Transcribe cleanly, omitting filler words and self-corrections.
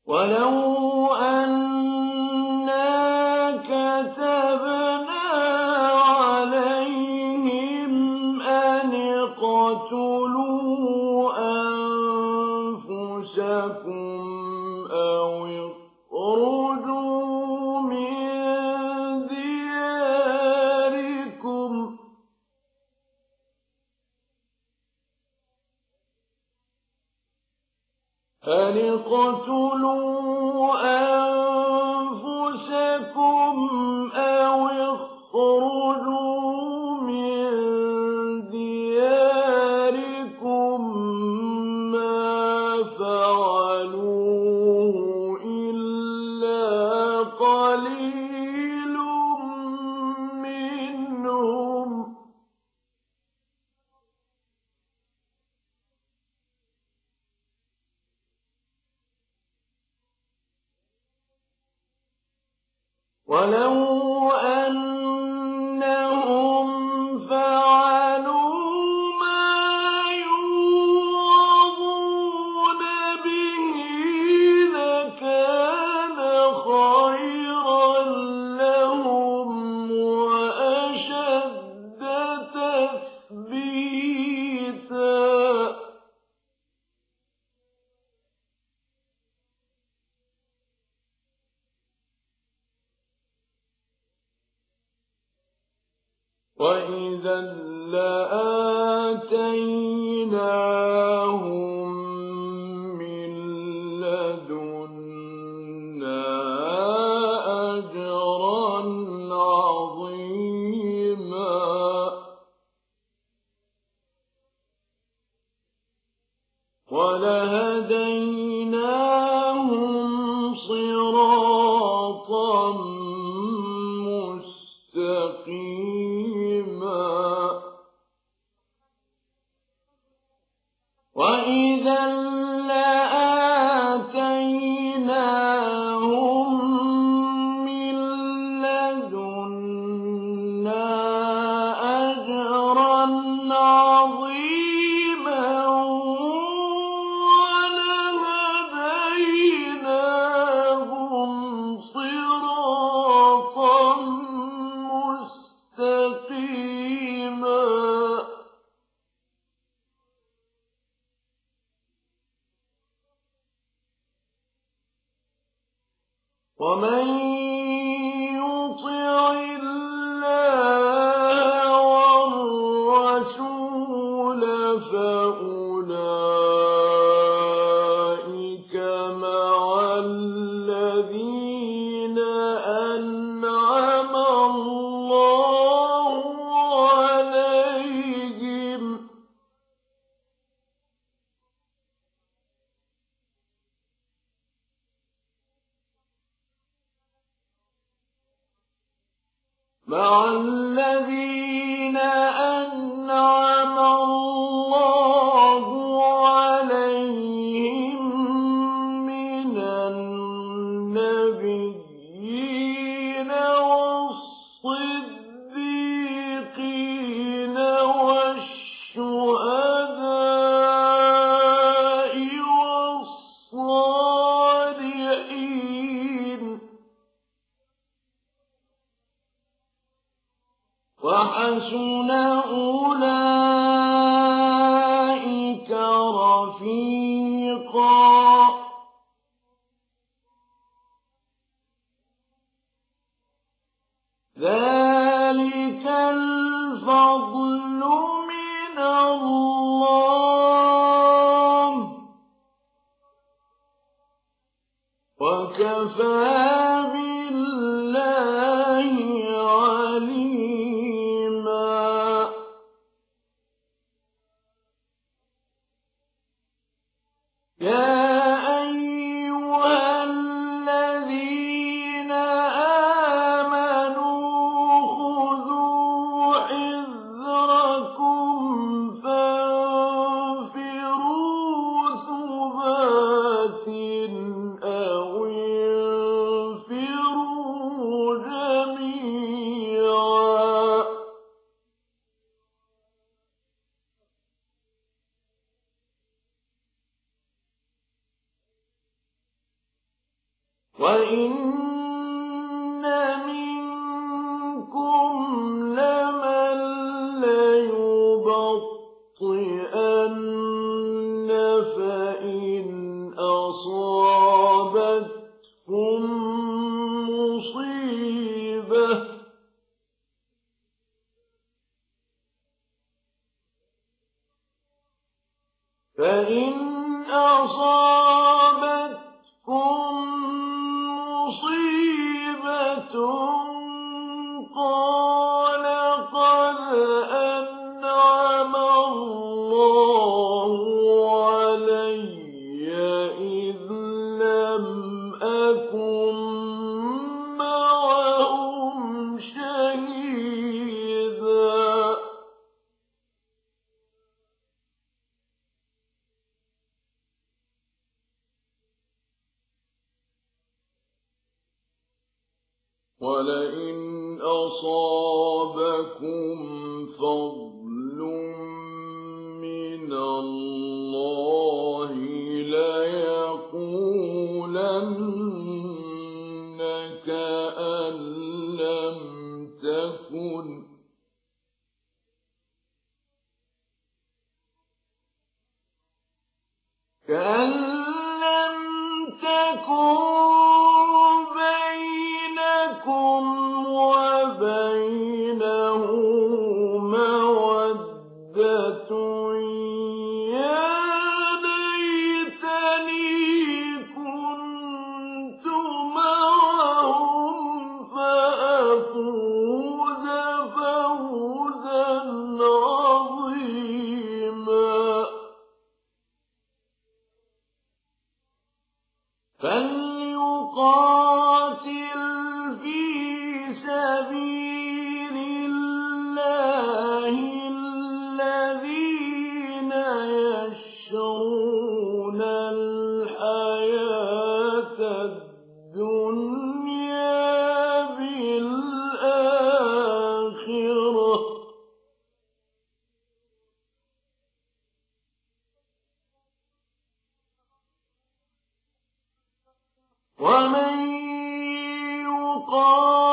ولو أنا كتبنا عليهم أن اقتلوا أنفسكم أو اخرجوا من دياركم ما فعلوه إلا قليل منهم ولو أنهم فعلوا ما يوعظون به لكان خيرا لهم وأشد تثبيتا وإذا لآتيناهم من لدنا أجرا عظيما ولهديناهم صراطا مستقيما وإذا لآتيناهم من لدنا أجرا عظيما ولهديناهم صراطا مستقيما ومن يطع الله والرسول فأولئك مع الذين أنعم الله عليهم من النبيين والصديقين والشهداء والصالحين وحسن أولئك رفيقا ذلك الفضل من الله وكفى بالله عليما يا أيها الذين آمنوا خذوا حذركم فانفروا ثبات أو انفروا جميعا وإن منكم لمن ليبطئن فإن أصابتكم مصيبة قال قد أنعم الله علي إذ لم أكن معهم شهيدا ولئن أصابكم فضل من الله ليقولن كأن لم تكن بينكم وبينه مودة يا ليتني كنت معهم فأفوز فوزا عظيما فليقاتل في سبيل الله الذين يشرون الحياة الدنيا بالآخرة ومن يقاتل